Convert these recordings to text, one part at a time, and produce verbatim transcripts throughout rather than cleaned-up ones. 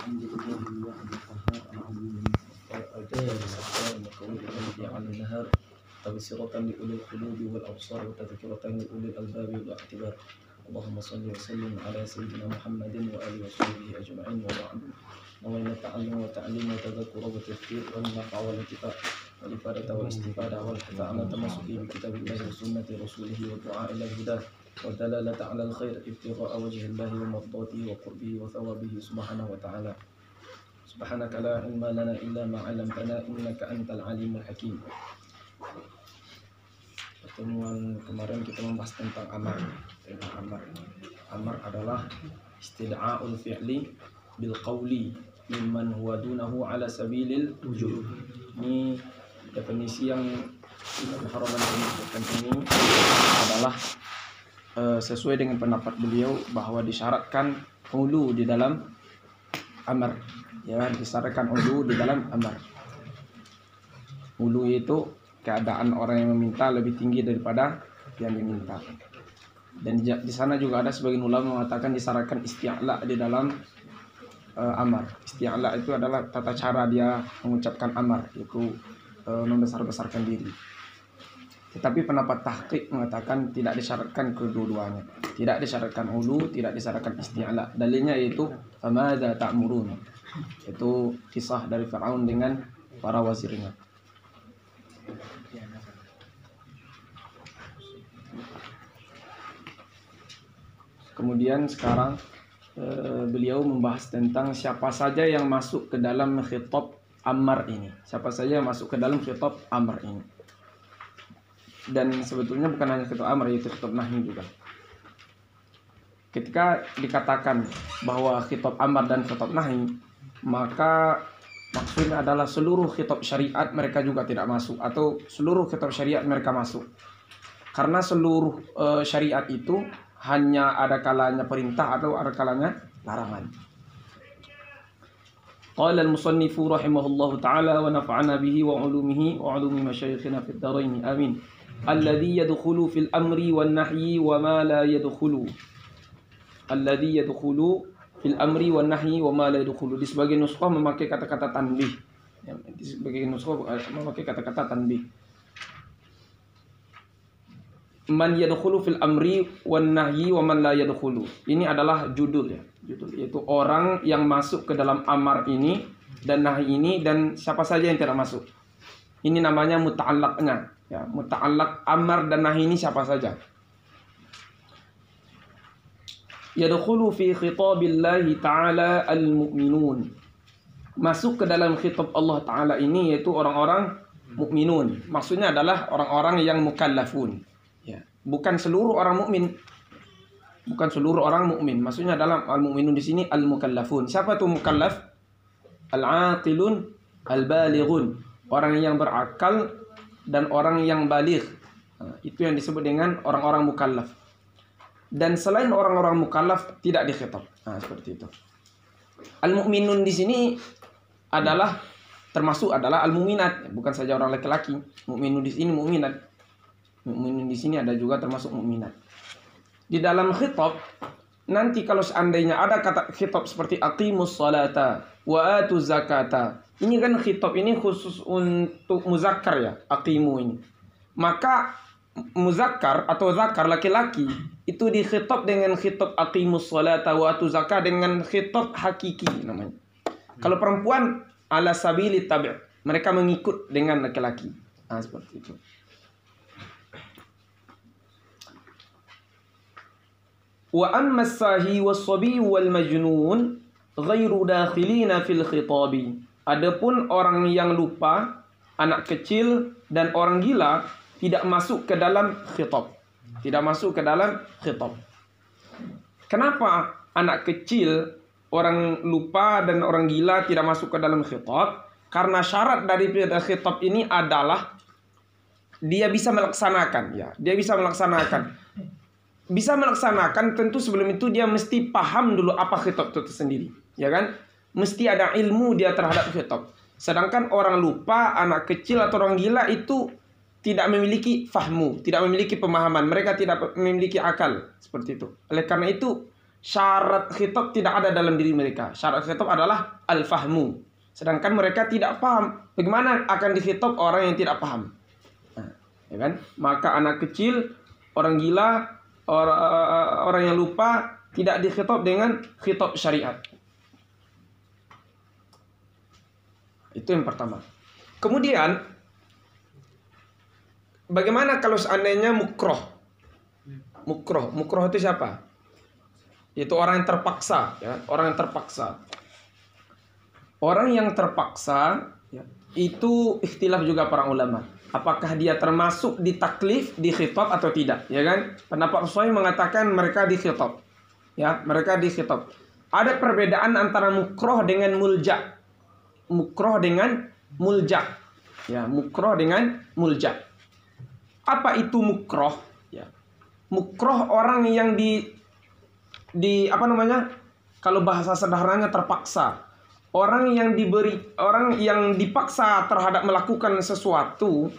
بحمد الله الواحد القهار العظيم المختار الجليل الستار المقوي الذي على النهار تبصرة لأولي القلوب والأبصار وتذكرة لأولي الألباب والاعتبار. اللهم صل وسلم على سيدنا محمد وآله وصحبه أجمعين. وبعد، نوينا التعلم والتعليم والتذكر والتذكير والنفع والانتفاع والإفادة والاستفادة والحث على التمسك بكتاب الله وسنة رسوله والدعاء إلى الهدى والدلالة على الخير ابتغاء وجه الله ومرضاته وقربه وثوابه سبحانه وتعالى. سبحانك لا علم لنا إلا ما علمتنا إنك أنت العليم الحكيم. Pertemuan kemarin kita membahas tentang amar. Amar, amar adalah istida'ul fi'li bil qawli mimman huwa dunahu ala sabilil wujub. Ini definisi yang Haroman menyebutkan ini adalah uh, sesuai dengan pendapat beliau bahwa disyaratkan ulu di dalam amar, ya, disyaratkan ulu di dalam amar. Ulu itu keadaan orang yang meminta lebih tinggi daripada yang diminta. Dan di, di sana juga ada sebagian ulama mengatakan disyaratkan isti'la di dalam uh, amar. Isti'la itu adalah tata cara dia mengucapkan amar, yaitu uh, membesar-besarkan diri. Tetapi pendapat tahqiq mengatakan tidak disyaratkan kedua-duanya. Tidak disyaratkan ulu, tidak disyaratkan isti'la. Dalilnya yaitu famadza ta'murun. Itu kisah dari Fir'aun dengan para wazirnya. Kemudian sekarang e, beliau membahas tentang siapa saja yang masuk ke dalam khitab amar ini. Siapa saja yang masuk ke dalam khitab amar ini. Dan sebetulnya bukan hanya khitab amar, yaitu khitab nahi juga. Ketika dikatakan bahwa khitab amar dan khitab nahi, maka maksudnya adalah seluruh khitab syariat mereka juga tidak masuk, atau seluruh khitab syariat mereka masuk. Karena seluruh e, syariat itu hanya ada kalanya perintah atau ada kalanya larangan. Qala al-musannifu rahimahullahu ta'ala wa nafa'ana bihi wa ulumihi wa ulumi masyayikhina fid dharain amin. Alladhi yadkhulu fil amri wan nahyi wa ma la yadkhulu. Alladhi yadkhulu fil amri wan nahyi wa ma la yadkhulu. Di sebagian nuskhah memakai kata-kata tanbih. Di sebagian nuskhah memakai kata-kata tanbih. Man yadkhulu fil amri wan nahyi wa man la yadkhulu. Ini adalah judul, ya, judul, yaitu orang yang masuk ke dalam amar ini dan nahi ini, dan siapa saja yang tidak masuk. Ini namanya muta'allaqnya, ya, muta'allaq amar dan nahi ini siapa saja. Yadkhulu fi khitabillahi ta'ala al-mu'minun. Masuk ke dalam khitab Allah Ta'ala ini yaitu orang-orang mukminun. Maksudnya adalah orang-orang yang mukallafun. Ya, bukan seluruh orang mukmin, bukan seluruh orang mukmin. Maksudnya dalam al-mukminun di sini al-mukallafun. Siapa tuh mukallaf? Al-aqilun, al-balighun. Orang yang berakal dan orang yang baligh. Nah, itu yang disebut dengan orang-orang mukallaf. Dan selain orang-orang mukallaf tidak dikhitab. Nah, seperti itu. Al-mukminun di sini adalah termasuk adalah al-muminat, bukan saja orang laki-laki. Mukminun di sini mukminat. Mukminin di sini ada juga termasuk mukminat. Di dalam khitab nanti kalau seandainya ada kata khitab seperti aqimus salata wa atuz zakata. Ini kan khitab ini khusus untuk muzakkar, ya, aqimu ini. Maka muzakkar atau zakar laki-laki itu dikhitab dengan khitab aqimus salata wa atuz zakata dengan khitab hakiki namanya. Kalau perempuan ala sabili tabi', mereka mengikut dengan laki-laki. Nah, seperti itu. Wa amma as-sahi was-sabi wal-majnun ghairu dakhilina fil khitabi. Adapun orang yang lupa, anak kecil dan orang gila tidak masuk ke dalam khitab. Tidak masuk ke dalam khitab. Kenapa anak kecil, orang lupa dan orang gila tidak masuk ke dalam khitab? Karena syarat dari khitab ini adalah dia bisa melaksanakan, ya. Dia bisa melaksanakan. Bisa melaksanakan tentu sebelum itu dia mesti paham dulu apa khitab itu sendiri, ya kan? Mesti ada ilmu dia terhadap khitab. Sedangkan orang lupa, anak kecil atau orang gila itu tidak memiliki fahmu, tidak memiliki pemahaman, mereka tidak memiliki akal, seperti itu. Oleh karena itu syarat khitab tidak ada dalam diri mereka. Syarat khitab adalah al-fahmu. Sedangkan mereka tidak paham. Bagaimana akan dikhitab orang yang tidak paham? Nah, ya kan? Maka anak kecil, orang gila, orang, orang yang lupa tidak dikhitab dengan khitab syariat. Itu yang pertama. Kemudian, bagaimana kalau seandainya mukroh? Mukroh, mukroh itu siapa? Itu orang yang terpaksa, ya, orang yang terpaksa. Orang yang terpaksa, ya, itu ikhtilaf juga para ulama. Apakah dia termasuk di taklif, di khitab atau tidak, ya kan? Pendapat Rasulullah mengatakan mereka di khitab, ya, mereka di khitab. Ada perbedaan antara mukroh dengan mulja. Mukroh dengan mulja, ya, mukroh dengan mulja. Apa itu mukroh? Ya, mukroh orang yang di di apa namanya, kalau bahasa sederhananya terpaksa, orang yang diberi orang yang dipaksa terhadap melakukan sesuatu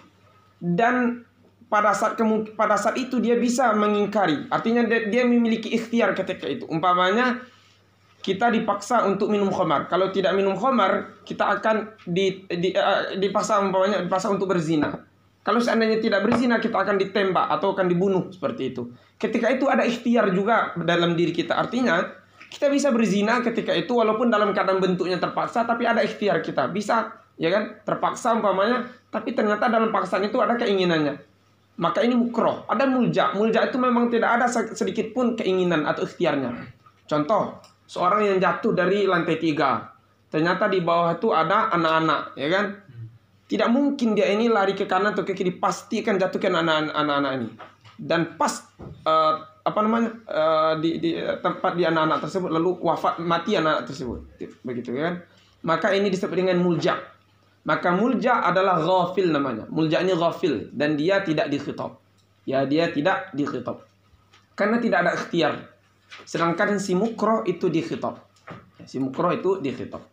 dan pada saat pada saat itu dia bisa mengingkari, artinya dia, dia memiliki ikhtiar ketika itu. Umpamanya kita dipaksa untuk minum khamar, kalau tidak minum khamar kita akan di, di, uh, dipaksa umpamanya dipaksa untuk berzina. Kalau seandainya tidak berzina kita akan ditembak atau akan dibunuh, seperti itu. Ketika itu ada ikhtiar juga dalam diri kita. Artinya kita bisa berzina ketika itu walaupun dalam keadaan bentuknya terpaksa, tapi ada ikhtiar kita. Bisa, ya kan? Terpaksa umpamanya, tapi ternyata dalam paksaan itu ada keinginannya. Maka ini mukroh. Ada mulja. Mulja itu memang tidak ada sedikit pun keinginan atau ikhtiarnya. Contoh, seorang yang jatuh dari lantai tiga. Ternyata di bawah itu ada anak-anak, ya kan? Tidak mungkin dia ini lari ke kanan atau ke kiri, pasti akan jatuhkan anak-anak ini. Dan pas uh, apa namanya uh, di, di tempat di anak-anak tersebut lalu wafat, mati anak-anak tersebut, begitu kan? Maka ini disebut dengan mulja. Maka mulja adalah ghafil namanya. Mulja ini ghafil dan dia tidak dikhitab. Ya, dia tidak dikhitab karena tidak ada ikhtiar. Sedangkan si mukroh itu dikhitab. Si mukroh itu dikhitab.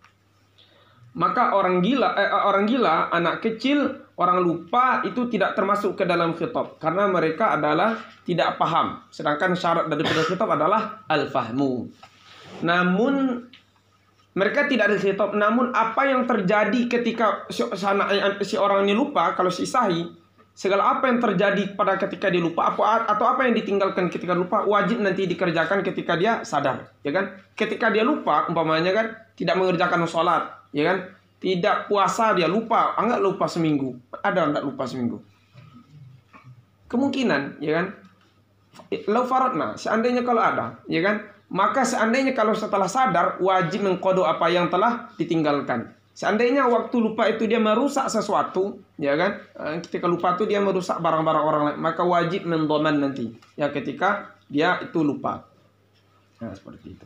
Maka orang gila, eh, orang gila, anak kecil, orang lupa itu tidak termasuk ke dalam khitab karena mereka adalah tidak paham. Sedangkan syarat daripada khitab adalah al-fahmu. Namun mereka tidak dikhitab. Namun apa yang terjadi ketika si, si orang ini lupa, kalau si sahi, segala apa yang terjadi pada ketika dia lupa apa, atau apa yang ditinggalkan ketika lupa wajib nanti dikerjakan ketika dia sadar, ya kan? Ketika dia lupa, umpamanya kan tidak mengerjakan sholat, ya kan? Tidak puasa, dia lupa, enggak lupa seminggu. Ada enggak lupa seminggu? Kemungkinan, ya kan? Lau faradna, seandainya kalau ada, ya kan? Maka seandainya kalau setelah sadar wajib mengqada apa yang telah ditinggalkan. Seandainya waktu lupa itu dia merusak sesuatu, ya kan? Ketika lupa itu dia merusak barang-barang orang lain, maka wajib mendoman nanti, ya, ketika dia itu lupa. Nah, seperti itu.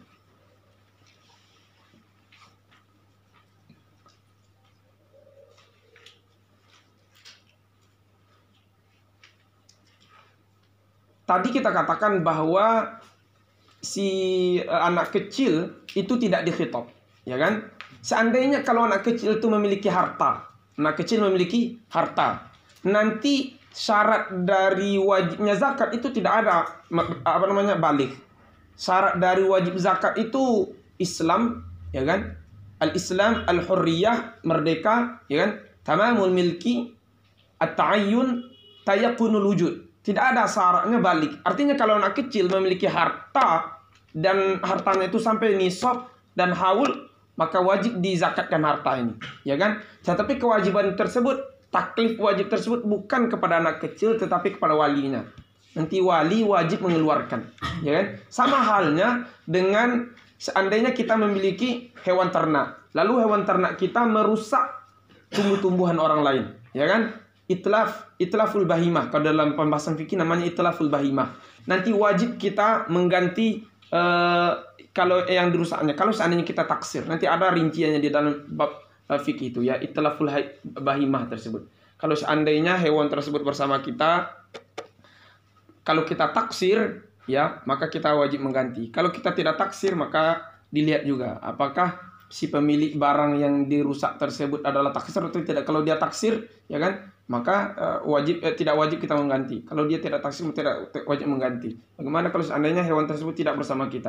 Tadi kita katakan bahwa si anak kecil itu tidak dikhitab, ya kan? Seandainya kalau anak kecil itu memiliki harta, anak kecil memiliki harta, nanti syarat dari wajibnya zakat itu tidak ada, apa namanya, balik. Syarat dari wajib zakat itu Islam, ya kan? Al-Islam, al-hurriyah, merdeka, ya kan? Tamamul milki, at-ta'ayyun, tayaqqunul wujud. Tidak ada syaratnya balik. Artinya kalau anak kecil memiliki harta dan hartanya itu sampai nisab dan haul, maka wajib dizakatkan harta ini, ya kan? Tetapi kewajiban tersebut, taklif wajib tersebut bukan kepada anak kecil tetapi kepada walinya. Nanti wali wajib mengeluarkan, ya kan? Sama halnya dengan seandainya kita memiliki hewan ternak, lalu hewan ternak kita merusak tumbuh-tumbuhan orang lain, ya kan? Itlaf, itlaful bahimah. Kalau dalam pembahasan fikih namanya itlaful bahimah. Nanti wajib kita mengganti uh, kalau yang dirusaknya. Kalau seandainya kita taksir, nanti ada rinciannya di dalam bab uh, fikih itu, ya, itlaful bahimah tersebut. Kalau seandainya hewan tersebut bersama kita, kalau kita taksir, ya, maka kita wajib mengganti. Kalau kita tidak taksir, maka dilihat juga apakah si pemilik barang yang dirusak tersebut adalah taksir atau tidak. Kalau dia taksir, ya kan, maka uh, wajib eh, tidak wajib kita mengganti. Kalau dia tidak taksir, tidak wajib mengganti. Bagaimana kalau seandainya hewan tersebut tidak bersama kita?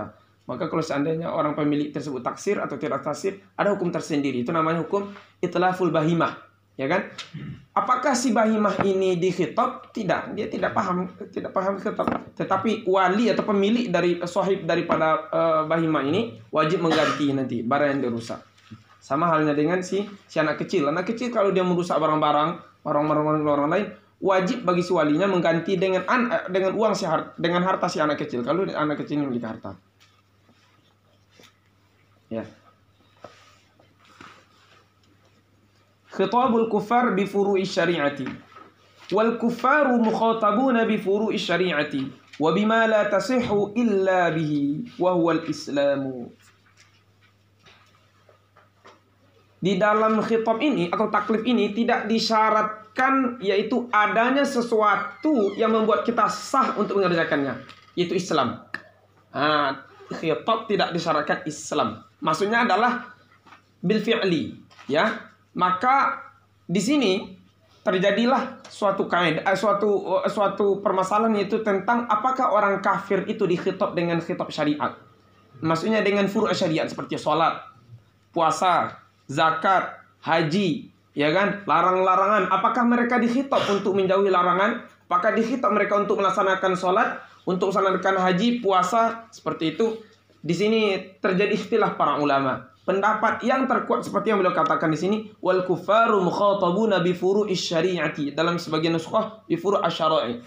Maka kalau seandainya orang pemilik tersebut taksir atau tidak taksir, ada hukum tersendiri. Itu namanya hukum itlaful bahimah, ya kan? Apakah si bahimah ini dikhitab? Tidak, dia tidak paham, tidak paham khitab. Tetapi wali atau pemilik dari sahib daripada uh, bahimah ini wajib mengganti nanti barang yang dirusak. Sama halnya dengan si si anak kecil. Anak kecil kalau dia merusak barang-barang, barang-barang orang lain, wajib bagi si walinya mengganti dengan an, dengan uang si har, dengan harta si anak kecil. Kalau anak kecil memiliki harta. Ya. Khitabul kuffar bi furu'i syari'ati. Wal kuffaru mukhatabuna bi furu'i syari'ati wa bima la tasihhu illa bihi wa huwa al-islamu. Di dalam khitab ini atau taklif ini tidak disyaratkan yaitu adanya sesuatu yang membuat kita sah untuk mengerjakannya, yaitu Islam. Nah, khitab tidak disyaratkan Islam. Maksudnya adalah bil fi'li, ya. Maka di sini terjadilah suatu kaidah, suatu suatu permasalahan yaitu tentang apakah orang kafir itu dikhitab dengan khitab syariat. Maksudnya dengan furu' syariat seperti salat, puasa, zakat, haji, ya kan? Larang-larangan, apakah mereka dikhitab untuk menjauhi larangan? Apakah dikhitab mereka untuk melaksanakan salat, untuk melaksanakan haji, puasa, seperti itu? Di sini terjadi ikhtilaf para ulama. Pendapat yang terkuat seperti yang beliau katakan di sini, wal kuffaru mukhatabuna bi furu'i syari'ati, dalam sebagian nuskhah bi furu' asy-syara'i.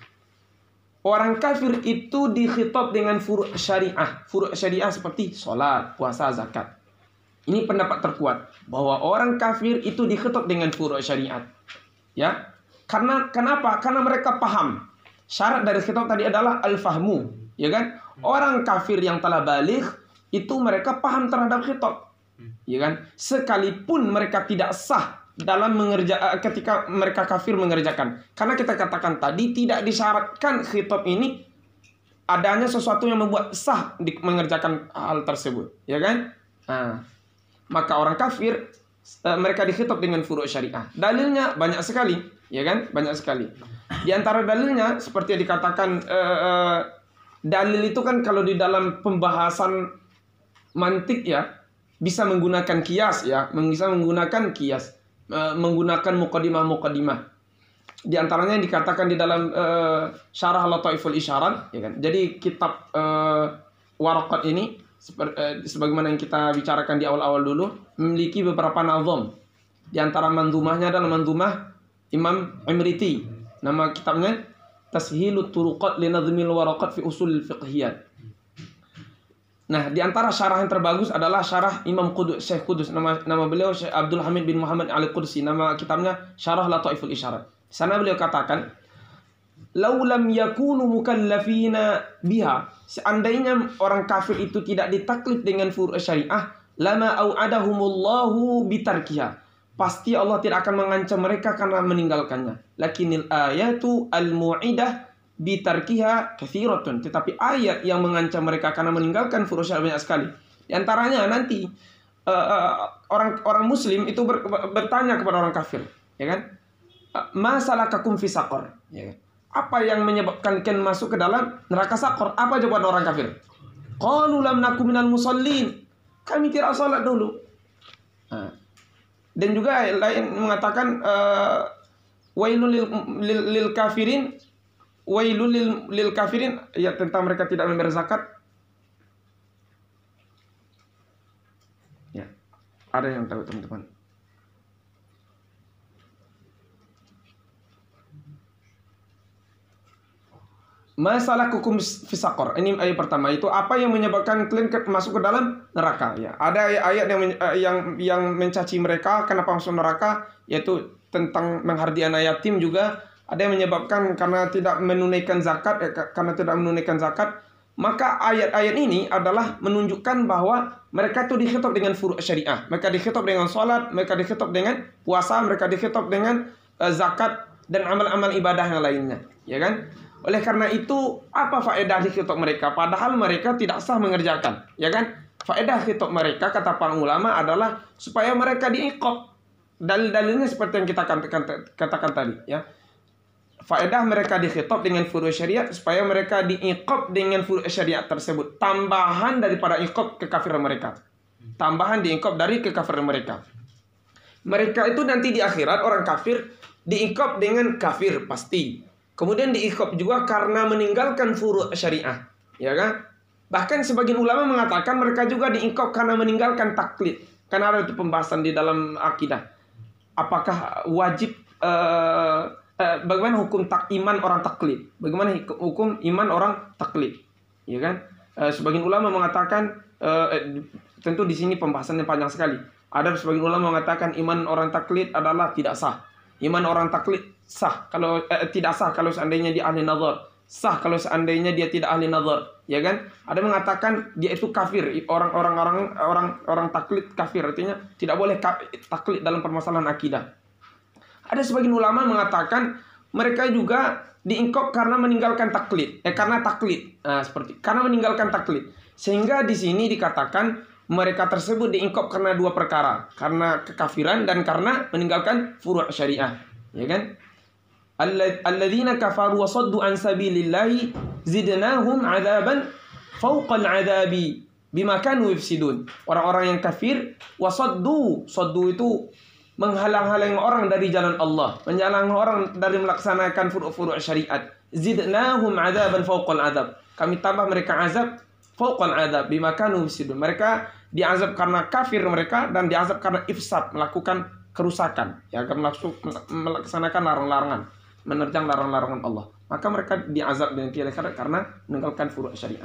Orang kafir itu dikhitab dengan furu' syariah. Furu' syariah seperti salat, puasa, zakat. Ini pendapat terkuat bahwa orang kafir itu dikhitab dengan furu' syariat. Ya. Karena kenapa? Karena mereka paham. Syarat dari khitab tadi adalah al-fahmu, ya kan? Orang kafir yang telah baligh itu mereka paham terhadap khitab, ya kan? Sekalipun mereka tidak sah dalam mengerja ketika mereka kafir mengerjakan. Karena kita katakan tadi tidak disyaratkan khitab ini adanya sesuatu yang membuat sah di mengerjakan hal tersebut, ya kan? Nah, maka orang kafir mereka dikhitab dengan furu' syariah. Dalilnya banyak sekali, ya kan? Banyak sekali. Di antara dalilnya seperti yang dikatakan uh, uh, dalil itu kan kalau di dalam pembahasan mantik ya bisa menggunakan kias ya, bisa menggunakan kias, uh, menggunakan muqaddimah-muqaddimah. Di antaranya yang dikatakan di dalam uh, Syarah Lataiful Isyarat, ya kan. Jadi kitab uh, Waraqat ini seperti, uh, sebagaimana yang kita bicarakan di awal-awal dulu, memiliki beberapa nazam. Di antara manzumahnya adalah manzumah Imam Imriti. Nama kitabnya Tashilut Turuqat li Nadhmil Waraqat fi Usul Fiqhiyat. Nah, di antara syarah yang terbagus adalah syarah Imam Qudus, Syekh Qudus. Nama nama beliau Syekh Abdul Hamid bin Muhammad Al-Qudsi. Nama kitabnya Syarah Lataiful Isyarat. Di sana beliau katakan, "Lau lam yakunu mukallafina biha." Seandainya orang kafir itu tidak ditaklif dengan furu' syariah, lama au'adahumullahu bitarkiha. Pasti Allah tidak akan mengancam mereka karena meninggalkannya. Lakinil ayatu al-mu'idah bitarkiha kathiratun. Tetapi ayat yang mengancam mereka karena meninggalkan furu' syariah banyak sekali. Di antaranya nanti uh, uh, orang orang muslim itu ber, bertanya kepada orang kafir, ya kan? Ma salakakum fi saqar, ya kan? Apa yang menyebabkan kalian masuk ke dalam neraka saqar? Apa jawaban orang kafir? Qalu lam nakum minal musallin. Kami tidak salat dulu. Nah. Dan juga lain mengatakan uh, wailul lil, lil, lil kafirin, wailul lil, lil kafirin, ya tentang mereka tidak membayar zakat. Ya, ada yang tahu teman-teman. Masalah hukum fisakor. Ini ayat pertama, itu apa yang menyebabkan kalian masuk ke dalam neraka, ya. Ada ayat yang yang yang mencaci mereka kenapa masuk neraka, yaitu tentang menghardi anak yatim. Juga ada yang menyebabkan karena tidak menunaikan zakat, ya, karena tidak menunaikan zakat. Maka ayat-ayat ini adalah menunjukkan bahwa mereka itu dikhitab dengan furu' syariah. Mereka dikhitab dengan salat, mereka dikhitab dengan puasa, mereka dikhitab dengan uh, zakat dan amal-amal ibadah yang lainnya, ya kan? Oleh karena itu, apa faedah khitab mereka? Padahal mereka tidak sah mengerjakan, ya kan? Faedah khitab mereka, kata para ulama, adalah supaya mereka diiqab. Dalil-dalilnya seperti yang kita katakan, katakan tadi, ya. faedah mereka dikhitab dengan furu' syariat supaya mereka diiqab dengan furu' syariat tersebut. Tambahan daripada iqab kekafiran mereka. Tambahan diiqab dari kekafiran mereka. Mereka itu nanti di akhirat orang kafir diiqab dengan kafir pasti. Kemudian diiqab juga karena meninggalkan furu' syariah, ya kan? Bahkan sebagian ulama mengatakan mereka juga diiqab karena meninggalkan taklid. Karena ada itu pembahasan di dalam akidah. Apakah wajib uh, uh, bagaimana hukum tak iman orang taklid? Bagaimana hukum iman orang taklid? Ya kan? Uh, sebagian ulama mengatakan uh, eh, tentu di sini pembahasannya panjang sekali. Ada sebagian ulama mengatakan iman orang taklid adalah tidak sah. Iman orang taklid sah kalau eh, tidak sah kalau seandainya dia ahli nazar. Sah kalau seandainya dia tidak ahli nazar, ya kan? Ada mengatakan dia itu kafir. Orang-orang orang orang orang taklid kafir, artinya tidak boleh taklid dalam permasalahan akidah. Ada sebagian ulama mengatakan mereka juga diingkop karena meninggalkan taklid, eh karena taklid. Nah, seperti karena meninggalkan taklid. Sehingga di sini dikatakan mereka tersebut diingkop karena dua perkara, karena kekafiran dan karena meninggalkan furu' syariah, ya kan? Alladzina kafaru wa saddu an sabilillahi zidnahum 'adzaban fawqal 'adzabi bima kanu yufsidun. Orang-orang yang kafir wa saddu, saddu itu menghalang-halangi orang dari jalan Allah, menghalangi orang dari melaksanakan furu'-furu' syariat. Zidnahum 'adzaban fawqal 'adzab. Kami tambah mereka azab fawqal 'adzab bima kanu yufsidun. Mereka diazab karena kafir mereka dan diazab karena ifsad, melakukan kerusakan, ya, melaksanakan larang-larangan, menerjang larang-larangan Allah. Maka mereka diazab dengan tiada karena meninggalkan furu' syariah.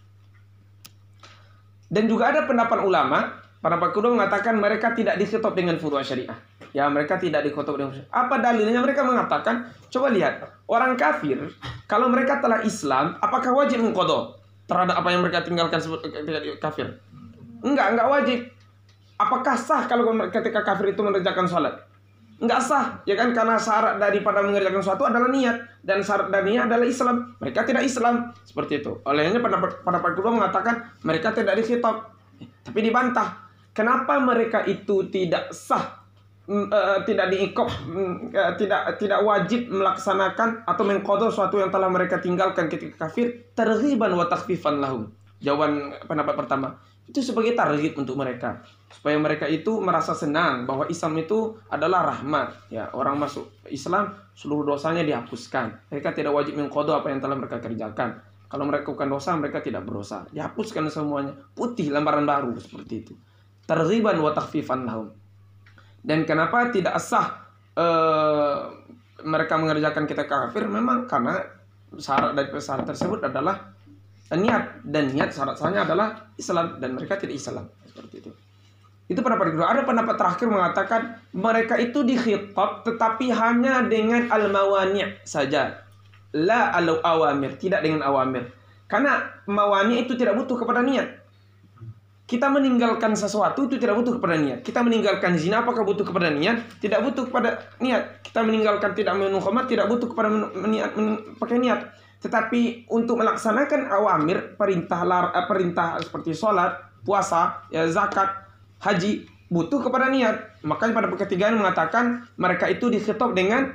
Dan juga ada pendapat ulama, pendapat kedua mengatakan mereka tidak dikhitab dengan furu' syariah. Ya, mereka tidak dikhitab dengan furu' syariah. Apa dalilnya? Mereka mengatakan, coba lihat, orang kafir kalau mereka telah Islam, apakah wajib mengqadha terhadap apa yang mereka tinggalkan ketika kafir? Enggak, enggak wajib. Apakah sah kalau ketika kafir itu mengerjakan sholat? Enggak sah, ya kan? Karena syarat daripada mengerjakan sesuatu adalah niat, dan syarat dari niat adalah Islam. Mereka tidak Islam, seperti itu. Olehnya pendapat pendapat kedua mengatakan mereka tidak dikhitab, tapi dibantah. Kenapa mereka itu tidak sah, uh, tidak diiqab, uh, tidak tidak wajib melaksanakan atau mengqadha sesuatu yang telah mereka tinggalkan ketika kafir? Targhiban wa takhfifan lahum. Jawaban pendapat pertama itu sebagai targhib untuk mereka, supaya mereka itu merasa senang bahwa Islam itu adalah rahmat, ya. Orang masuk Islam seluruh dosanya dihapuskan. Mereka tidak wajib mengqadha apa yang telah mereka kerjakan. Kalau mereka melakukan dosa, mereka tidak berdosa, dihapuskan semuanya, putih lembaran baru, seperti itu. Targhiban wa takhfifan lahum. Dan kenapa tidak sah uh, mereka mengerjakan kita kafir? Memang karena syarat dari syarat tersebut adalah niat, dan niat syarat-syaratnya adalah Islam, dan mereka tidak Islam, seperti itu. Itu pendapat kedua. Ada pendapat terakhir mengatakan mereka itu dikhitab tetapi hanya dengan al-mawani' saja, la al-awamir, tidak dengan awamir. Karena mawani' itu tidak butuh kepada niat. Kita meninggalkan sesuatu itu tidak butuh kepada niat. Kita meninggalkan zina apakah butuh kepada niat? Tidak butuh kepada niat. Kita meninggalkan tidak minum khamar tidak butuh kepada niat, pakai niat. Tetapi untuk melaksanakan awamir, perintah lar, perintah seperti sholat, puasa, ya, zakat, haji, butuh kepada niat. Makanya pada ketigaan mengatakan mereka itu dikhitab dengan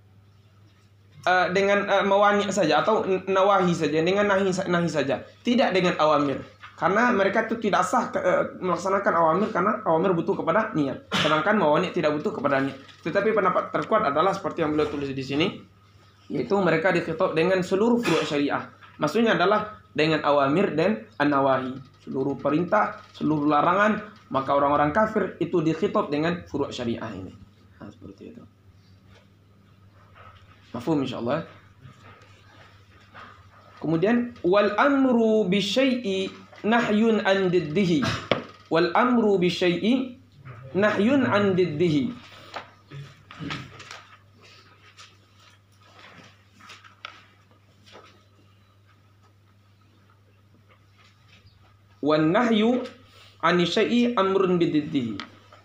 uh, dengan uh, mawani' saja atau nawahi saja, dengan nahi, nahi saja, tidak dengan awamir. Karena mereka itu tidak sah uh, melaksanakan awamir karena awamir butuh kepada niat. Sedangkan mawani' tidak butuh kepada niat. Tetapi pendapat terkuat adalah seperti yang beliau tulis di sini, yaitu mereka dikhitab dengan seluruh furu' syariah. Maksudnya adalah dengan awamir dan an-nawahi, seluruh perintah, seluruh larangan. Maka orang-orang kafir itu dikhitab dengan furu' syariah ini. Nah, seperti itu. Mafhum insyaallah. Kemudian wal amru bi syai'i nahyun an diddihi. Wal amru bi syai'i nahyun an diddihi. Wan nahyu ani syai'i amrun bididdihi.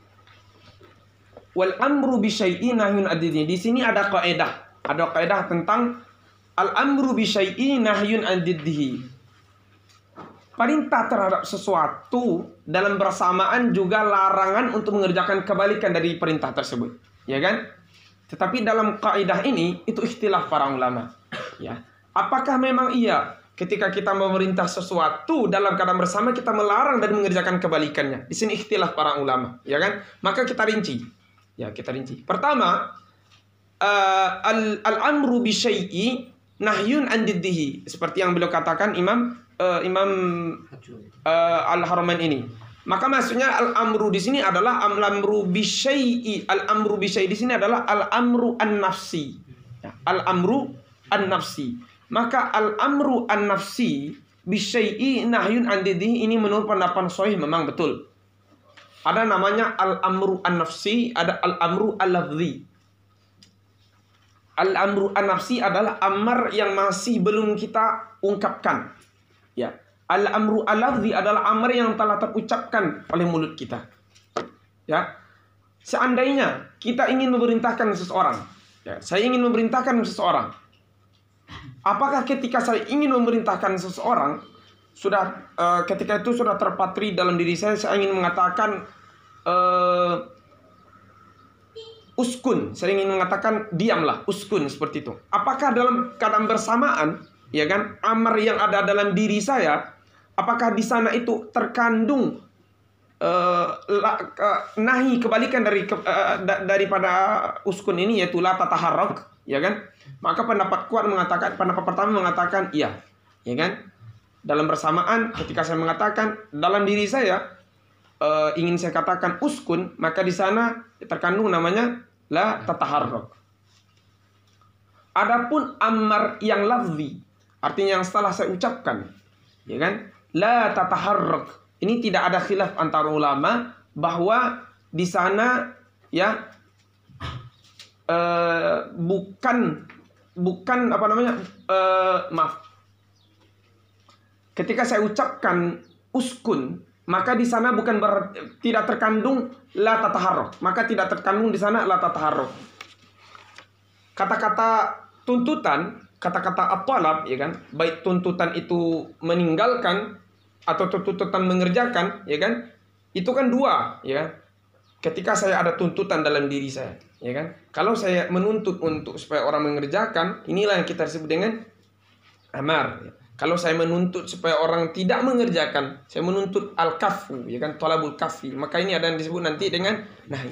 Wal amru bi syai'i nahyun adiddihi. Di sini ada kaidah, ada kaidah tentang al amru bi syai'i nahyun adiddihi. Perintah terhadap sesuatu dalam bersamaan juga larangan untuk mengerjakan kebalikan dari perintah tersebut, ya kan? Tetapi dalam kaidah ini itu ikhtilaf para ulama. Ya, apakah memang iya ketika kita memerintah sesuatu dalam keadaan bersama kita melarang dan mengerjakan kebalikannya? Di sini ikhtilaf para ulama, ya kan? Maka kita rinci. Ya, kita rinci. Pertama, uh, al-amru bi syai'i nahyun an diddihi. Seperti yang beliau katakan Imam uh, Imam uh, Al-Haramain ini. Maka maksudnya al-amru di sini adalah al-amru bi syai'i. Al-amru bi syai'i di sini adalah al-amru an-nafsi. Ya, al-amru an-nafsi. Maka al-amru an-nafsi bi syai'i nahyun an diddihi ini menurut pendapat sahih memang betul. Ada namanya al-amru an-nafsi, ada al-amru al-lafzi. Al-amru an-nafsi adalah amar yang masih belum kita ungkapkan. Ya. Al-amru al-lafzi adalah amar yang telah terucapkan oleh mulut kita. Ya. Seandainya kita ingin memerintahkan seseorang, ya, saya ingin memerintahkan seseorang. Apakah ketika saya ingin memerintahkan seseorang, sudah uh, ketika itu sudah terpatri dalam diri saya, saya ingin mengatakan uh, uskun, saya ingin mengatakan diamlah, uskun, seperti itu. Apakah dalam keadaan bersamaan, ya kan, amar yang ada dalam diri saya, apakah di sana itu terkandung uh, la, uh, nahi kebalikan dari uh, da, daripada uskun ini, yaitu la tataharrak, ya kan? Maka pendapat kuat mengatakan, pendapat pertama mengatakan iya, ya kan? Dalam bersamaan ketika saya mengatakan dalam diri saya uh, ingin saya katakan uskun, maka di sana terkandung namanya la tataharrak. Adapun amar yang lafzi, artinya yang setelah saya ucapkan, ya kan? La tataharrak. Ini tidak ada khilaf antara ulama bahwa di sana ya uh, bukan bukan apa namanya? Uh, maaf. Ketika saya ucapkan uskun, maka di sana bukan ber, tidak terkandung la tataharrak. Maka tidak terkandung di sana la tataharrak. Kata-kata tuntutan, kata-kata at-talab, ya kan? Baik tuntutan itu meninggalkan atau tuntutan mengerjakan, ya kan? Itu kan dua, ya kan? Ketika saya ada tuntutan dalam diri saya, ya kan? Kalau saya menuntut untuk supaya orang mengerjakan, inilah yang kita sebut dengan amar, ya. Kalau saya menuntut supaya orang tidak mengerjakan, saya menuntut al-kafu, ya kan, talabul kafi, maka ini ada yang disebut nanti dengan nahi.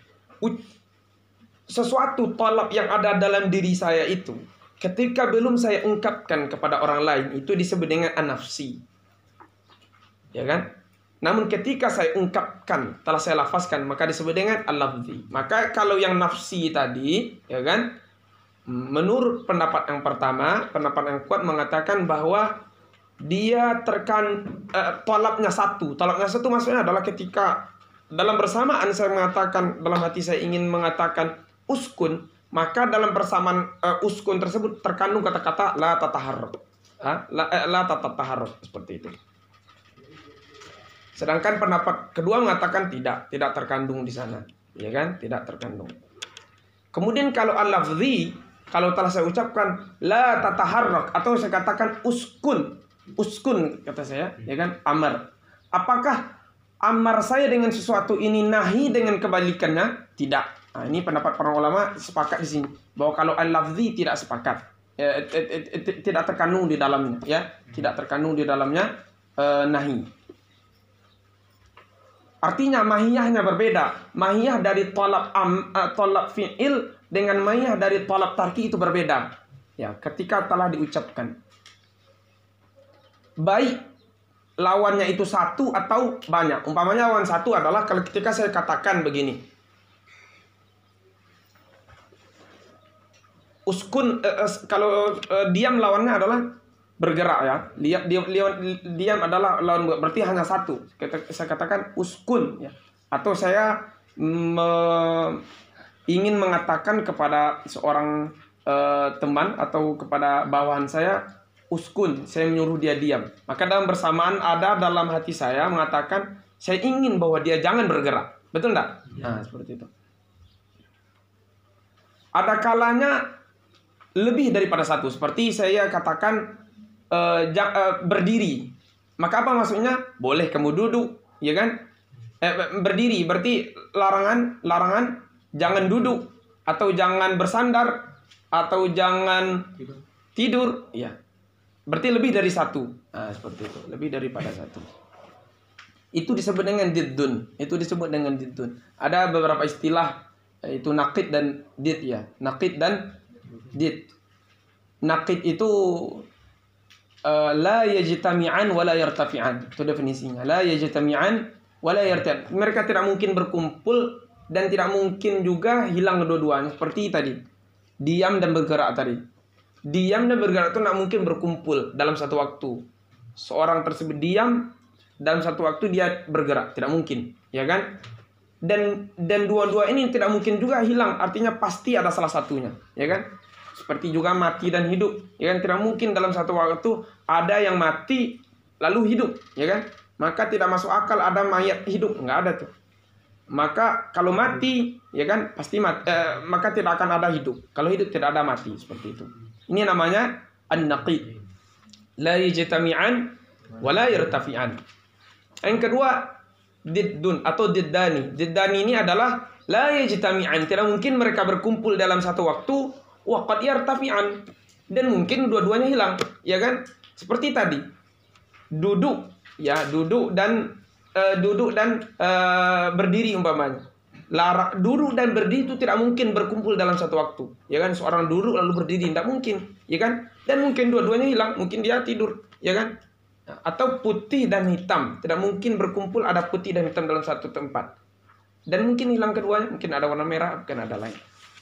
Sesuatu talab yang ada dalam diri saya itu, ketika belum saya ungkapkan kepada orang lain, itu disebut dengan an-nafsi. Ya kan? Namun ketika saya ungkapkan, telah saya lafazkan, maka disebut dengan al-lafzi. Maka kalau yang nafsi tadi, ya kan, menurut pendapat yang pertama, pendapat yang kuat mengatakan bahwa dia terkan uh, tolaknya satu. Tolaknya satu maksudnya adalah ketika dalam bersamaan saya mengatakan, dalam hati saya ingin mengatakan uskun, maka dalam bersamaan uh, uskun tersebut terkandung kata-kata la tataharrak. Ha? La, eh, la tataharrak, seperti itu. Sedangkan pendapat kedua mengatakan tidak, tidak terkandung di sana, ya kan? Tidak terkandung. Kemudian kalau al-lafzi, kalau telah saya ucapkan la tataharrak atau saya katakan uskun, uskun kata saya, ya kan, amar. Apakah amar saya dengan sesuatu ini nahi dengan kebalikannya? Tidak. Nah, ini pendapat para ulama sepakat di sini bahwa kalau al-lafzi tidak sepakat, ya, tidak terkandung di dalamnya, ya, tidak terkandung di dalamnya eh, nahi. Artinya mahiyahnya berbeda. Mahiyah dari talab am, uh, talab fi'il dengan mahiyah dari talab tarki itu berbeda. Ya, ketika telah diucapkan. Baik lawannya itu satu atau banyak. Umpamanya lawan satu adalah kalau ketika saya katakan begini. Uskun uh, uh, kalau uh, diam lawannya adalah bergerak, ya. Lihat diam, diam adalah lawan berarti hanya satu. Saya katakan uskun, ya. Atau saya me, ingin mengatakan kepada seorang uh, teman atau kepada bawahan saya uskun, saya menyuruh dia diam. Maka dalam bersamaan ada dalam hati saya mengatakan saya ingin bahwa dia jangan bergerak. Betul enggak? Ya. Nah, seperti itu. Ada kalanya lebih daripada satu. Seperti saya katakan Uh, ja, uh, berdiri, maka apa maksudnya? Boleh kamu duduk, ya kan? Eh, berdiri berarti larangan, larangan jangan duduk. atau jangan bersandar, atau jangan Tidur. tidur, ya. Berarti lebih dari satu. Nah, seperti itu, lebih daripada satu. Itu disebut dengan diddun. Itu disebut dengan diddun. Ada beberapa istilah, itu naqid dan did ya. Naqid dan did. Naqid itu uh, la yajtami'an wa la yartafi'an. Itu definisinya. La yajtami'an wa la yartafi'an. Mereka tidak mungkin berkumpul dan tidak mungkin juga hilang kedua-duanya. Seperti tadi, diam dan bergerak tadi. Diam dan bergerak itu tidak mungkin berkumpul dalam satu waktu. Seorang tersebut diam, dalam satu waktu dia bergerak, tidak mungkin, ya kan? Dan dan dua-dua ini tidak mungkin juga hilang, artinya pasti ada salah satunya, ya kan? Seperti juga mati dan hidup, ya kan? Tidak mungkin dalam satu waktu ada yang mati lalu hidup, ya kan? Maka tidak masuk akal ada mayat hidup, nggak ada tuh. Maka kalau mati, ya kan, pasti mati, eh, maka tidak akan ada hidup. Kalau hidup tidak ada mati, seperti itu. Ini namanya an-naqid. La yajtami'an wa la yartafi'an. Yang kedua, diddun atau diddani. Diddani ini adalah la yajtami'an. Tidak mungkin mereka berkumpul dalam satu waktu, wa qad yartafi'an. Dan mungkin dua-duanya hilang, ya kan? Seperti tadi. Duduk, ya, duduk dan uh, duduk dan uh, berdiri umpamanya. Lara, duduk dan berdiri itu tidak mungkin berkumpul dalam satu waktu, ya kan? Seorang duduk lalu berdiri tidak mungkin, ya kan? Dan mungkin dua-duanya hilang, mungkin dia tidur, ya kan? Atau putih dan hitam, tidak mungkin berkumpul ada putih dan hitam dalam satu tempat. Dan mungkin hilang keduanya, mungkin ada warna merah, mungkin ada lain.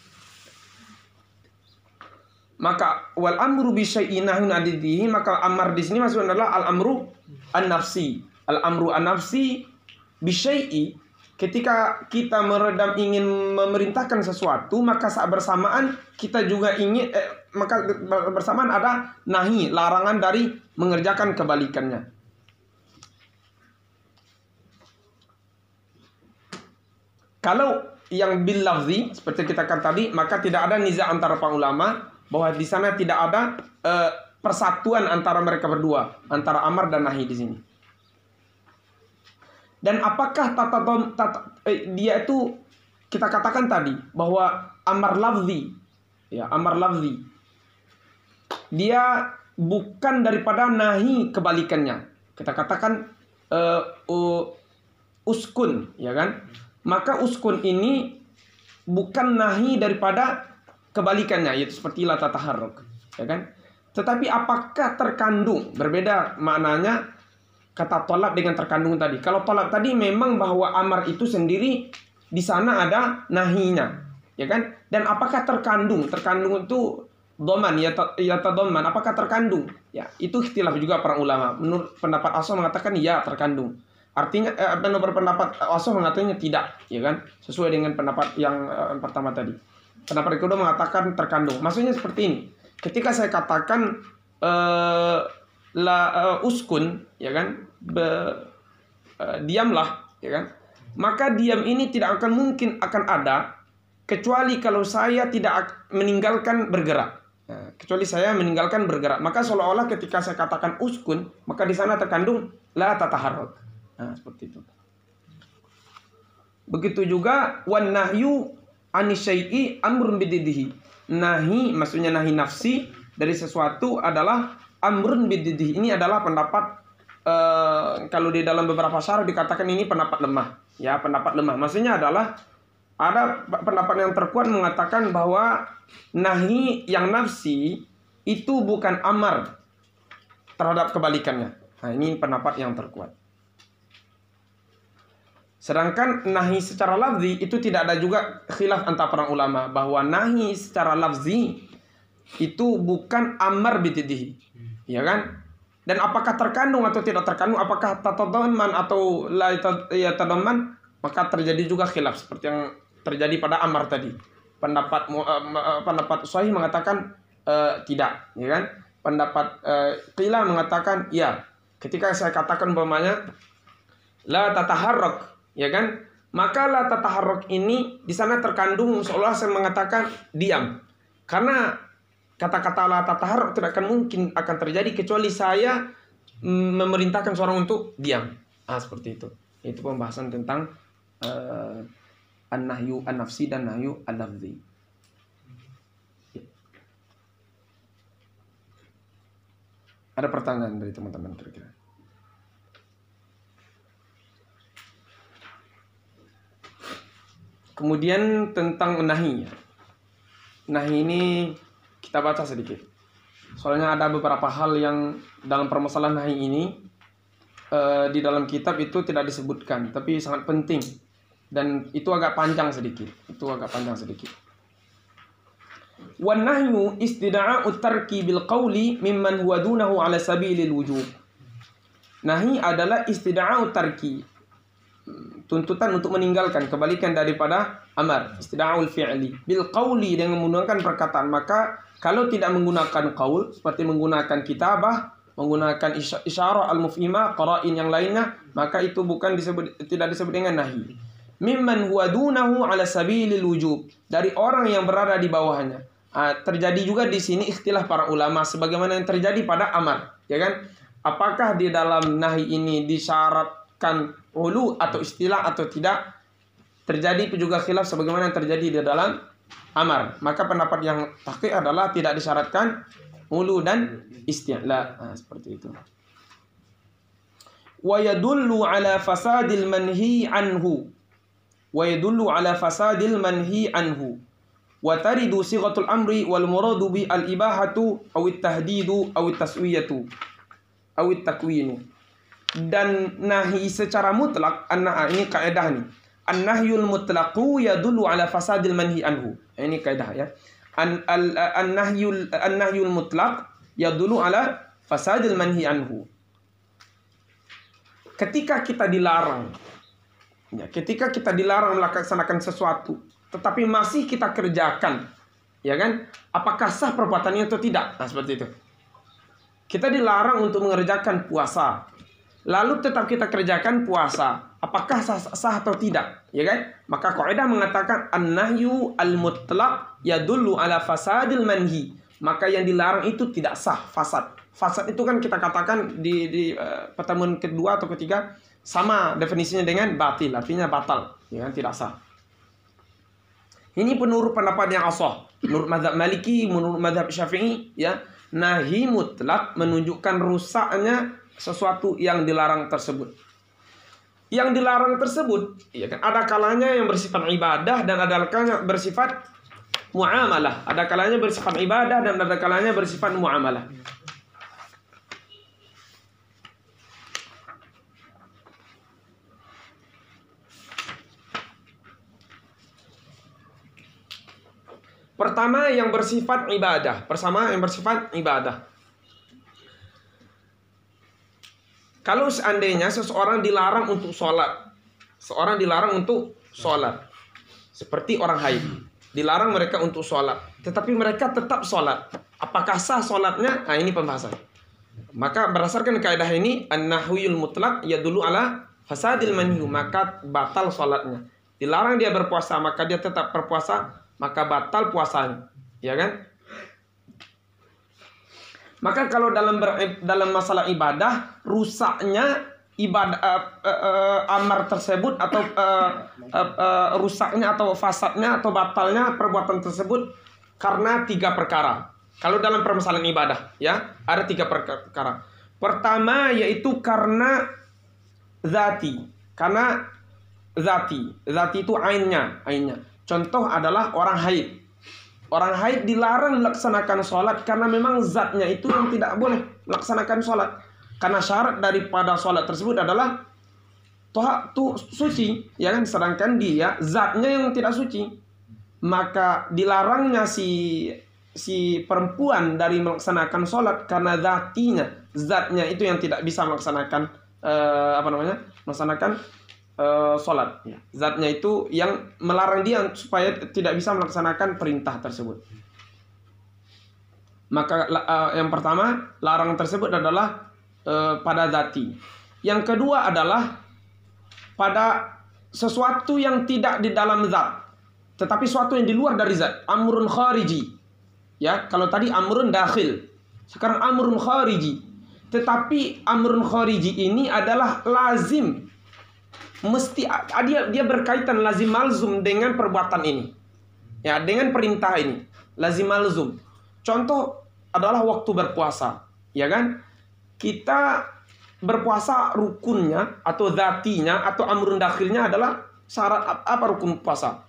Maka wal amru bi syai'in nahyun adidihi, maka amar di sini maksudnya adalah al amru an-nafsi. Al amru an-nafsi bi syai'i. Ketika kita meredam ingin memerintahkan sesuatu, maka saat bersamaan kita juga ingin eh, maka bersamaan ada nahi, larangan dari mengerjakan kebalikannya. Kalau yang bil lafzi seperti kita katakan tadi, maka tidak ada niza antara para ulama bahwa di sana tidak ada eh, persatuan antara mereka berdua, antara amar dan nahi di sini. Dan apakah tata, tata eh, dia itu kita katakan tadi bahwa amar lafzi, ya, amar lafzi dia bukan daripada nahi kebalikannya. Kita katakan uh, uh, uskun, ya kan? Maka uskun ini bukan nahi daripada kebalikannya, yaitu seperti la tataharruk, ya kan? Tetapi apakah terkandung, berbeda maknanya kata tolak dengan terkandung tadi. Kalau tolak tadi memang bahwa amar itu sendiri di sana ada nahinya, ya kan? Dan apakah terkandung? Terkandung itu doman, ya yatadamman. Apakah terkandung? Ya, itu ikhtilaf juga para ulama. Menurut pendapat Ashab mengatakan ya terkandung. Artinya eh, menurut pendapat Ashab mengatakannya tidak, ya kan? Sesuai dengan pendapat yang eh, pertama tadi. Pendapat kedua mengatakan terkandung. Maksudnya seperti ini. Ketika saya katakan eh, la uh, uskun, ya kan, Be, uh, diamlah, ya kan, maka diam ini tidak akan mungkin akan ada kecuali kalau saya tidak meninggalkan bergerak. Nah, kecuali saya meninggalkan bergerak, maka seolah-olah ketika saya katakan uskun, maka di sana terkandung la tataharruk. Nah, seperti itu. Begitu juga wan nahyu anisyai'i amrun bididihi. Nahi maksudnya nahi nafsi dari sesuatu adalah amrun bididihi. Ini adalah pendapat uh, kalau di dalam beberapa syarah dikatakan ini pendapat lemah. Ya, pendapat lemah. Maksudnya adalah ada pendapat yang terkuat mengatakan bahwa nahi yang nafsi itu bukan amar terhadap kebalikannya. Nah, ini pendapat yang terkuat. Sedangkan nahi secara lafzi itu tidak ada juga khilaf antara para ulama bahwa nahi secara lafzi itu bukan amar bididihi. Ya kan? Dan apakah terkandung atau tidak terkandung, apakah tatadamman atau la yatadamman, maka terjadi juga khilaf seperti yang terjadi pada amar tadi. Pendapat uh, pendapat sahih mengatakan uh, tidak, ya kan? Pendapat uh, qila mengatakan ya. Ketika saya katakan umpamanya la tataharrak, ya kan? Maka la tataharrak ini di sana terkandung seolah saya mengatakan diam. Karena kata-kata la tataharruk tidak akan mungkin akan terjadi kecuali saya memerintahkan seorang untuk diam. Ah, seperti itu. Itu pembahasan tentang uh, an-nahyu an-nafsi dan nahyu al-lafzi. Ada pertanyaan dari teman-teman kira-kira? Kemudian tentang nahi. Nahi ini kita baca sedikit. Soalnya ada beberapa hal yang dalam permasalahan nahi ini uh, di dalam kitab itu tidak disebutkan, tapi sangat penting. Dan itu agak panjang sedikit. Itu agak panjang sedikit. Wan nahyu istida'u tarki bil qawli mimman huwa dunahu ala sabilil wujub. Nahi adalah istida'u tarki, tuntutan untuk meninggalkan, kebalikan daripada amar, istida'ul fi'li bil qawli, dengan menggunakan perkataan. Maka kalau tidak menggunakan qaul seperti menggunakan kitabah, menggunakan isyarah al-mufhimah, qara'in yang lainnya, maka itu bukan disebut, tidak disebut dengan nahi. Mimman huwa dunahu ala sabilil wujub, dari orang yang berada di bawahnya. Ah, terjadi juga di sini ikhtilaf para ulama sebagaimana yang terjadi pada amar, ya kan? Apakah di dalam nahi ini disyaratkan ulu atau istilah atau tidak? Terjadi juga khilaf sebagaimana yang terjadi di dalam amar. Maka pendapat yang tahqiq adalah tidak disyaratkan ulu dan istilah. Nah, seperti itu. Wa yadullu ala fasadil manhi anhu. Wa yadullu ala fasadil manhi anhu. Wa taridu sighatul amri wal muradu bi al ibahatu aw at tahdidu aw at taswiyatu aw at takwinu. Dan nahi secara mutlak, anna ini kaidah nih. An-nahyul mutlaqu yadullu ala fasadil manhi anhu. Ini kaidah ya. An an-nahyul an-nahyul mutlaq yadullu ala fasadil manhi anhu. Ketika kita dilarang, ya, ketika kita dilarang melaksanakan sesuatu, tetapi masih kita kerjakan, ya kan? Apakah sah perbuatannya atau tidak? Nah, seperti itu. Kita dilarang untuk mengerjakan puasa, lalu tetap kita kerjakan puasa, apakah sah, sah atau tidak? Ya kan? Maka kaidah mengatakan an-nahyu al-mutlaq yadullu ala fasadil manhi. Maka yang dilarang itu tidak sah, fasad. Fasad itu kan kita katakan di, di uh, pertemuan kedua atau ketiga sama definisinya dengan batil, artinya batal, ya kan? Tidak sah. Ini menurut pendapat yang ashah, menurut mazhab Maliki, menurut mazhab Syafi'i, ya, nahi mutlak menunjukkan rusaknya sesuatu yang dilarang tersebut. Yang dilarang tersebut, ya kan, ada kalanya yang bersifat ibadah dan ada kalanya bersifat muamalah. Ada kalanya bersifat ibadah dan ada kalanya bersifat muamalah. Pertama yang bersifat ibadah. Pertama yang bersifat ibadah. Kalau seandainya seseorang dilarang untuk sholat, seorang dilarang untuk sholat, seperti orang haid, dilarang mereka untuk sholat, tetapi mereka tetap sholat, apakah sah sholatnya? Nah, ini pembahasan. Maka berdasarkan kaidah ini, an-nahyul mutlaq yadullu ala fasadil manhi, maka batal sholatnya. Dilarang dia berpuasa, maka dia tetap berpuasa, maka batal puasanya, ya kan? Maka kalau dalam ber, dalam masalah ibadah, rusaknya ibadah uh, uh, uh, amar tersebut atau uh, uh, uh, rusaknya atau fasadnya atau batalnya perbuatan tersebut karena tiga perkara. Kalau dalam permasalahan ibadah, ya, ada tiga perkara. Pertama yaitu karena zati, karena zati, zati itu ainnya, ainnya. Contoh adalah orang haid. Orang haid dilarang melaksanakan sholat karena memang zatnya itu yang tidak boleh melaksanakan sholat. Karena syarat daripada sholat tersebut adalah toha tu suci, ya kan? Sedangkan dia zatnya yang tidak suci. Maka dilarangnya si si perempuan dari melaksanakan sholat karena zatinya, zatnya itu yang tidak bisa melaksanakan uh, apa namanya? melaksanakan Uh, sholat, ya. Zatnya itu yang melarang dia supaya tidak bisa melaksanakan perintah tersebut. Maka uh, yang pertama, larang tersebut adalah uh, pada zati. Yang kedua adalah pada sesuatu yang tidak di dalam zat, tetapi sesuatu yang di luar dari zat, amrun khariji. Ya, kalau tadi amrun dakhil, sekarang amrun khariji. Tetapi amrun khariji ini adalah lazim, mesti dia dia berkaitan lazim malzum dengan perbuatan ini, ya, dengan perintah ini lazim malzum. Contoh adalah waktu berpuasa, ya kan? kita berpuasa rukunnya atau zatinya atau amrun dakhilnya adalah syarat apa rukun puasa?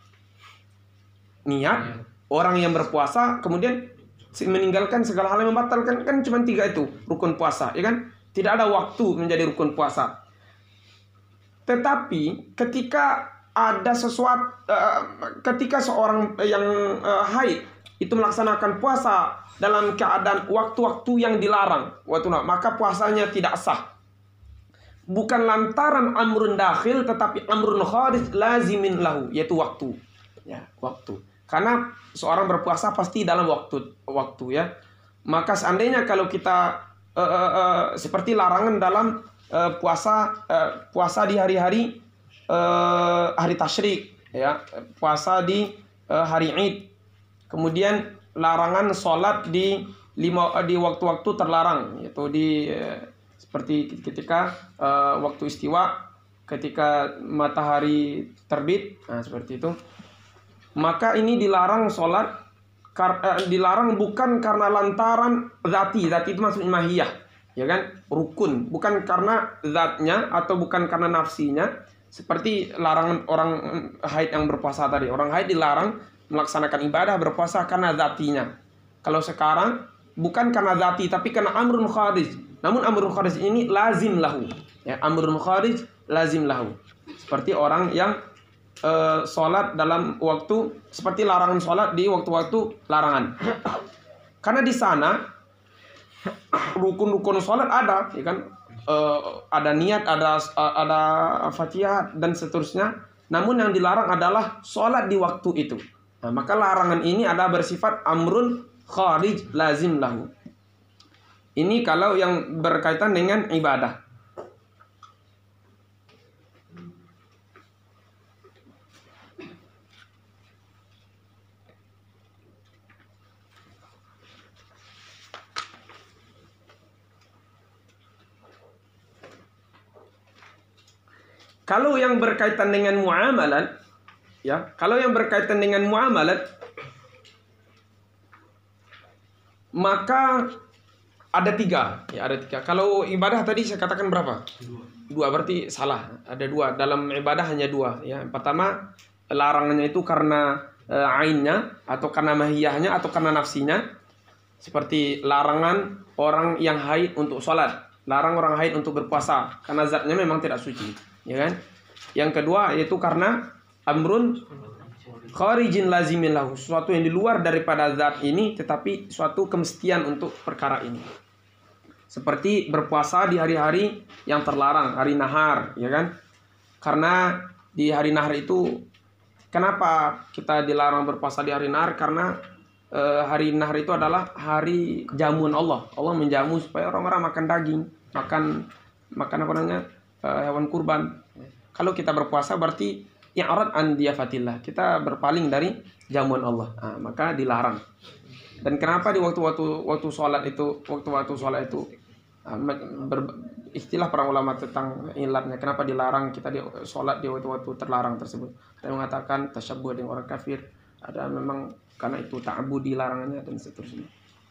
Niat. Orang yang berpuasa kemudian meninggalkan segala hal yang membatalkan, kan cuma tiga itu rukun puasa, ya kan? Tidak ada waktu menjadi rukun puasa. Tetapi ketika ada sesuatu, uh, ketika seorang yang uh, haid itu melaksanakan puasa dalam keadaan waktu-waktu yang dilarang, waktu maka puasanya tidak sah. Bukan lantaran amrun dakhil, tetapi amrun kharij lazimin lahu, yaitu waktu. Ya, waktu. Karena seorang berpuasa pasti dalam waktu waktu ya. Maka seandainya kalau kita uh, uh, uh, seperti larangan dalam uh, puasa uh, puasa di hari-hari uh, hari tasyrik ya, puasa di uh, hari Id. Kemudian larangan sholat di lima di waktu-waktu terlarang, yaitu di uh, seperti ketika uh, waktu istiwa, ketika matahari terbit, nah seperti itu. Maka ini dilarang sholat, kar, eh, dilarang bukan karena lantaran zati, zati itu maksudnya mahiyah, ya kan, rukun, bukan karena zatnya atau bukan karena nafsinya, seperti larangan orang haid yang berpuasa tadi. Orang haid dilarang melaksanakan ibadah berpuasa karena zatinya. Kalau sekarang bukan karena zati, tapi karena amrun kharij. Namun amrun kharij ini lazim lahu, ya, amrun kharij lazim lahu. Seperti orang yang Uh, sholat dalam waktu, seperti larangan sholat di waktu-waktu larangan. Karena di sana rukun-rukun sholat ada, ya kan, uh, ada niat, ada uh, ada fatihah dan seterusnya. Namun yang dilarang adalah sholat di waktu itu. Nah, maka larangan ini adalah bersifat amrun kharij lazim lahu. Ini kalau yang berkaitan dengan ibadah. Kalau yang berkaitan dengan muamalat, ya, kalau yang berkaitan dengan muamalat, maka ada tiga, ya, ada tiga. Kalau ibadah tadi saya katakan berapa? Dua. Dua, berarti salah. Ada dua. Dalam ibadah hanya dua. Ya, yang pertama larangannya itu karena e, ainnya atau karena mahiyahnya atau karena nafsinya. Seperti larangan orang yang haid untuk sholat, larang orang haid untuk berpuasa karena zatnya memang tidak suci. Ya kan? Yang kedua yaitu karena amrun kharijin lazimin lahu, sesuatu yang di luar daripada zat ini tetapi suatu kemestian untuk perkara ini. Seperti berpuasa di hari-hari yang terlarang, hari nahar, ya kan? Karena di hari nahar itu, kenapa kita dilarang berpuasa di hari nahar? Karena e, hari nahar itu adalah hari jamuan Allah. Allah menjamu supaya orang-orang makan daging, makan makan apa namanya? hewan kurban. Kalau kita berpuasa berarti i'rad an diyafatillah, kita berpaling dari jamuan Allah. Nah, maka dilarang. Dan kenapa di waktu-waktu waktu sholat itu, waktu-waktu sholat itu ber, istilah para ulama tentang ilatnya, kenapa dilarang kita di sholat di waktu-waktu terlarang tersebut. Ada yang mengatakan tasyabbuh dengan orang kafir, ada memang karena itu ta'budi larangannya dan seterusnya.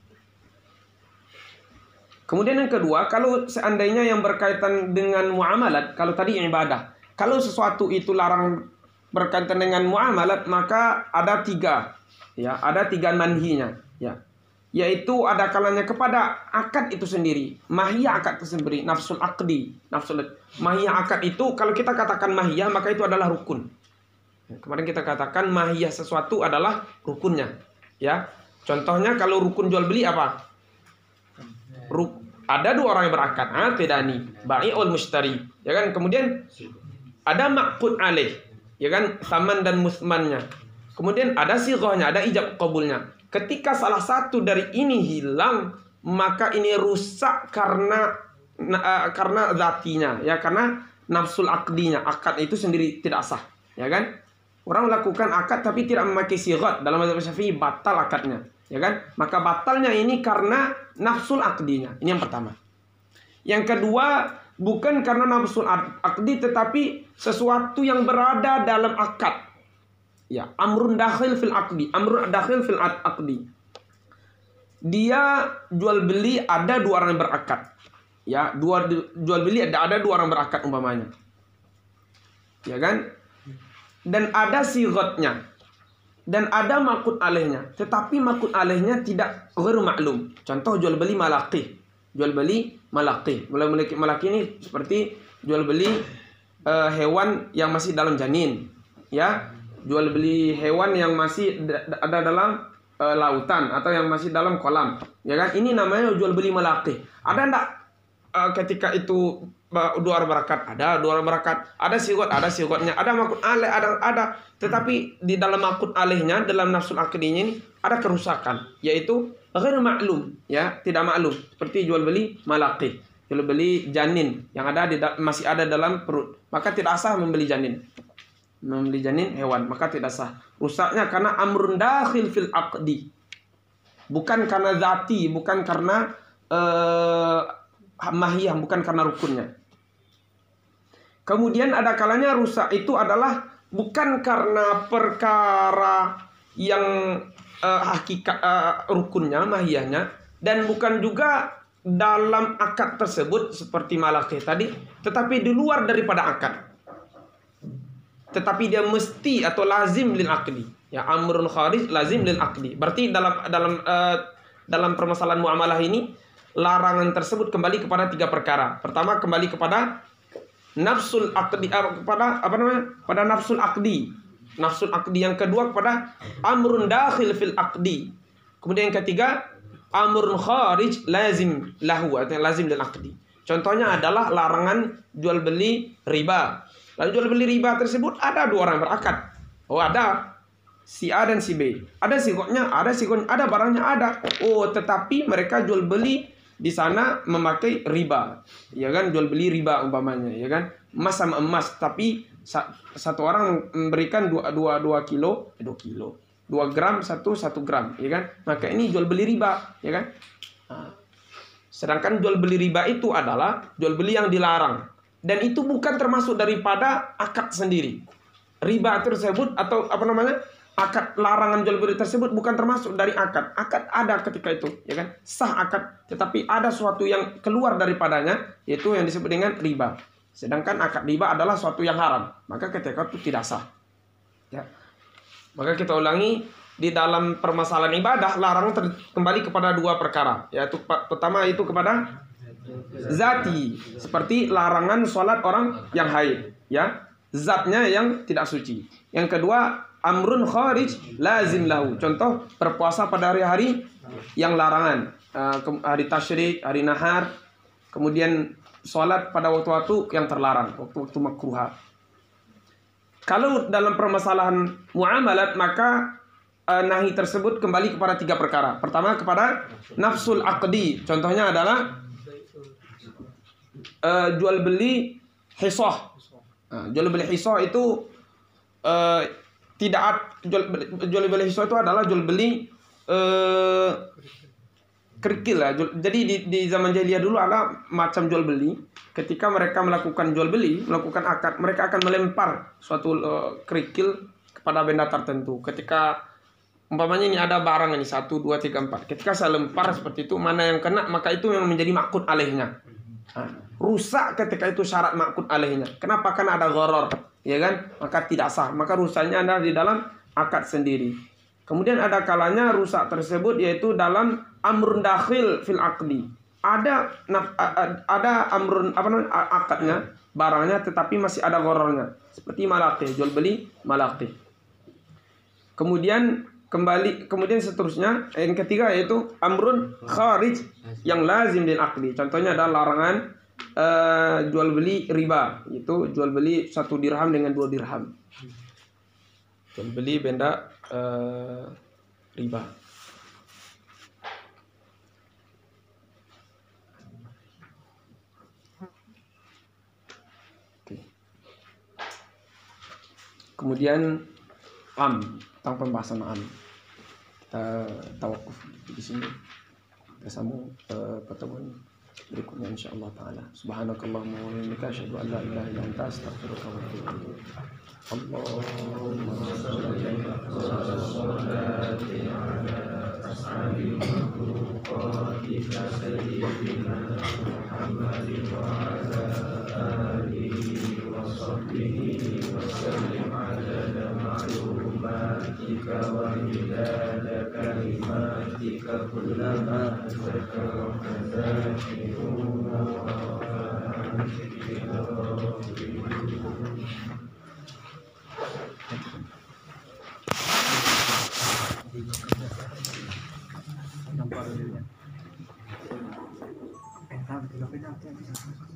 Kemudian yang kedua, kalau seandainya yang berkaitan dengan muamalat, kalau tadi ibadah, kalau sesuatu itu larang berkaitan dengan muamalat, maka ada tiga, ya, ada tiga manhinya, ya, yaitu ada kalanya kepada akad itu sendiri, mahiyah akad itu sendiri, nafsul aqdi, nafsul mahiyah akad itu, kalau kita katakan mahiyah maka itu adalah rukun. Kemarin kita katakan mahiyah sesuatu adalah rukunnya, ya. Contohnya kalau rukun jual beli apa? Ruk, ada dua orang yang berakad, aqidani, bai'ul mushtari, ya kan? Kemudian ada maqud alaih, ya kan? Saman dan musmannya. Kemudian ada sighahnya, ada ijab qabulnya. Ketika salah satu dari ini hilang, maka ini rusak karena uh, karena zatinya, ya, karena nafsul aqdinya, akad itu sendiri tidak sah, ya kan? Orang melakukan akad tapi tidak memakai sighah, dalam mazhab Syafi'i batal akadnya, ya kan? Maka batalnya ini karena nafsul aqdinya. Ini yang pertama. Yang kedua, bukan karena nafsul aqdi tetapi sesuatu yang berada dalam akad. Ya, amrun dakhil fil aqdi, amrun dakhil fil aqdi. Dia jual beli, ada dua orang yang berakad. Ya, dua jual beli ada ada dua orang berakad umpamanya. Ya kan? Dan ada sigatnya. Dan ada makut alaihnya. Tetapi makut alaihnya tidak ghairu maklum. Contoh jual beli malaqih. Jual beli malaqih. Jual beli malaqih ini seperti jual beli uh, hewan yang masih dalam janin. Ya, jual beli hewan yang masih ada dalam uh, lautan atau yang masih dalam kolam. Ya kan? Ini namanya jual beli malaqih. Ada enggak uh, ketika itu dua orang berakat? Ada dua orang berakat, ada sigot, ada sigotnya, ada makut alaih, ada ada. Tetapi di dalam makut alaihnya, dalam nafsul akdinya ini ada kerusakan, yaitu ghairu maklum, ya, tidak maklum. Seperti jual beli malaqih, jual beli janin yang ada di masih ada dalam perut, maka tidak sah membeli janin. Membeli janin hewan, maka tidak sah. Rusaknya karena amrun dakhil fil aqdi. Bukan karena zati, bukan karena uh, mahiyah, bukan karena rukunnya. Kemudian ada kalanya rusak itu adalah bukan karena perkara yang uh, hakikat uh, rukunnya, mahiyahnya, dan bukan juga dalam akad tersebut seperti malaqih tadi, tetapi di luar daripada akad. Tetapi dia mesti atau lazim lil aqdi. Ya, amrun kharij lazim lil aqdi. Berarti dalam dalam uh, dalam permasalahan muamalah ini larangan tersebut kembali kepada tiga perkara. Pertama, kembali kepada nafsul aqdi, uh, kepada apa namanya? Pada nafsul aqdi. Nafsul aqdi. Yang kedua kepada amrun dakhil fil aqdi. Kemudian yang ketiga amrun kharij lazim lahu atau lazim lil aqdi. Contohnya adalah larangan jual beli riba. Lalu jual beli riba tersebut ada dua orang berakad. Oh, ada si A dan si B. Ada sigotnya, ada sigotnya, ada barangnya, ada. Oh, tetapi mereka jual beli di sana memakai riba, ya kan, jual beli riba umpamanya, ya kan, emas sama emas, tapi satu orang memberikan dua dua dua kilo, dua kilo, dua gram satu satu gram, ya kan, maka ini jual beli riba, ya kan. Nah, sedangkan jual beli riba itu adalah jual beli yang dilarang dan itu bukan termasuk daripada akad sendiri. Riba tersebut atau apa namanya? Akad larangan jual beli tersebut bukan termasuk dari akad. Akad ada ketika itu, ya kan? Sah akad, tetapi ada suatu yang keluar daripadanya, yaitu yang disebut dengan riba. Sedangkan akad riba adalah suatu yang haram, maka ketika itu tidak sah. Ya. Maka kita ulangi, di dalam permasalahan ibadah larangan kembali kepada dua perkara, yaitu pertama itu kepada zati, seperti larangan sholat orang yang haid, ya, zatnya yang tidak suci. Yang kedua, amrun kharij lazim lahu. Contoh, berpuasa pada hari-hari yang larangan, uh, hari tasyrik, hari nahar, kemudian sholat pada waktu-waktu yang terlarang, waktu-waktu makruha. Kalau dalam permasalahan muamalat, maka uh, nahi tersebut kembali kepada tiga perkara. Pertama, kepada nafsul aqdi. Contohnya adalah uh, jual beli hisah. Uh, jual beli hisah itu uh, tidak jual, jual beli hisah itu adalah jual beli uh, kerikil lah. Jadi di, di zaman jahiliyah dulu ada macam jual beli. Ketika mereka melakukan jual beli, melakukan akad, mereka akan melempar suatu uh, kerikil kepada benda tertentu. Ketika umpamanya ini ada barang ini satu, dua, tiga, empat. Ketika saya lempar seperti itu, mana yang kena maka itu yang menjadi makut alaihnya. Nah, rusak ketika itu syarat makut alaihnya. Kenapa? Karena ada gharar, ya kan? Maka tidak sah. Maka rusaknya ada di dalam akad sendiri. Kemudian ada kalanya rusak tersebut yaitu dalam amrun dakhil fil aqdi. Ada ada amrun apa namanya akadnya, barangnya, tetapi masih ada ghararnya. Seperti malaqih, jual beli malaqih. Kemudian kembali kemudian seterusnya yang ketiga yaitu amrun kharij yang lazim lil aqdi. Contohnya adalah larangan uh, jual beli riba, itu jual beli satu dirham dengan dua dirham. Jual beli benda uh, riba. Oke. Kemudian am, tentang pembahasan am. Kita tawakuf di sini. Kita sambung uh, pertemuan berikutnya insyaallah taala. Subhanakallahumma wa bihamdika asyhadu an la ilaha illa anta astaghfiruka wa atubu ilaik. Allahumma shalli ala Nampak dia. Eh, tak, kita pindah.